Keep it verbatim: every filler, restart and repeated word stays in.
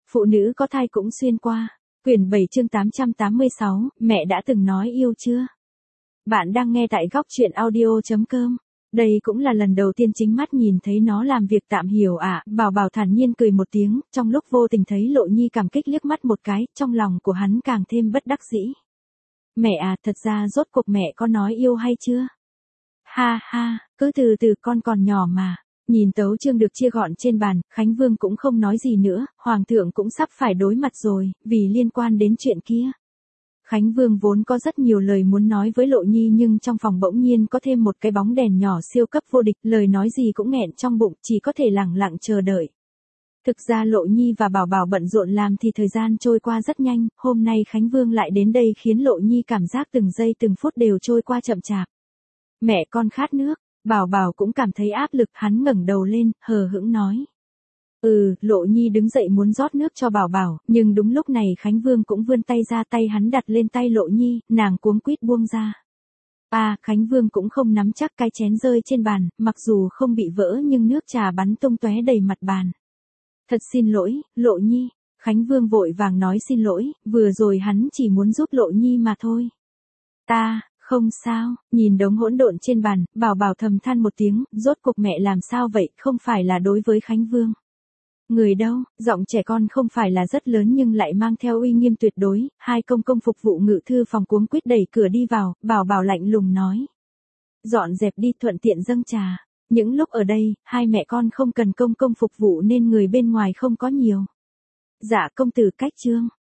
Phụ nữ có thai cũng xuyên qua. Quyển bảy chương tám trăm tám mươi sáu, mẹ đã từng nói yêu chưa? Bạn đang nghe tại góc truyện audio chấm com. Đây cũng là lần đầu tiên chính mắt nhìn thấy nó làm việc tạm hiểu ạ. À. Bảo Bảo thản nhiên cười một tiếng, trong lúc vô tình thấy Lộ Nhi cảm kích liếc mắt một cái, trong lòng của hắn càng thêm bất đắc dĩ. Mẹ à, thật ra rốt cuộc mẹ có nói yêu hay chưa? Ha ha, cứ từ từ, con còn nhỏ mà. Nhìn tấu chương được chia gọn trên bàn, Khánh Vương cũng không nói gì nữa, Hoàng thượng cũng sắp phải đối mặt rồi, vì liên quan đến chuyện kia. Khánh Vương vốn có rất nhiều lời muốn nói với Lộ Nhi nhưng trong phòng bỗng nhiên có thêm một cái bóng đèn nhỏ siêu cấp vô địch, lời nói gì cũng nghẹn trong bụng, chỉ có thể lẳng lặng chờ đợi. Thực ra Lộ Nhi và Bảo Bảo bận rộn làm thì thời gian trôi qua rất nhanh, hôm nay Khánh Vương lại đến đây khiến Lộ Nhi cảm giác từng giây từng phút đều trôi qua chậm chạp. Mẹ con khát nước. Bảo Bảo cũng cảm thấy áp lực, hắn ngẩng đầu lên, hờ hững nói. Ừ, Lộ Nhi đứng dậy muốn rót nước cho Bảo Bảo, nhưng đúng lúc này Khánh Vương cũng vươn tay ra, tay hắn đặt lên tay Lộ Nhi, nàng cuống quýt buông ra. À, Khánh Vương cũng không nắm chắc cái chén rơi trên bàn, mặc dù không bị vỡ nhưng nước trà bắn tung tóe đầy mặt bàn. Thật xin lỗi, Lộ Nhi. Khánh Vương vội vàng nói xin lỗi, vừa rồi hắn chỉ muốn giúp Lộ Nhi mà thôi. Ta... Không sao, nhìn đống hỗn độn trên bàn, Bảo Bảo thầm than một tiếng, rốt cuộc mẹ làm sao vậy, không phải là đối với Khánh Vương. Người đâu, giọng trẻ con không phải là rất lớn nhưng lại mang theo uy nghiêm tuyệt đối, hai công công phục vụ ngự thư phòng cuống quýt đẩy cửa đi vào, Bảo Bảo lạnh lùng nói. Dọn dẹp đi, thuận tiện dâng trà. Những lúc ở đây, hai mẹ con không cần công công phục vụ nên người bên ngoài không có nhiều. Dạ công tử cách trương.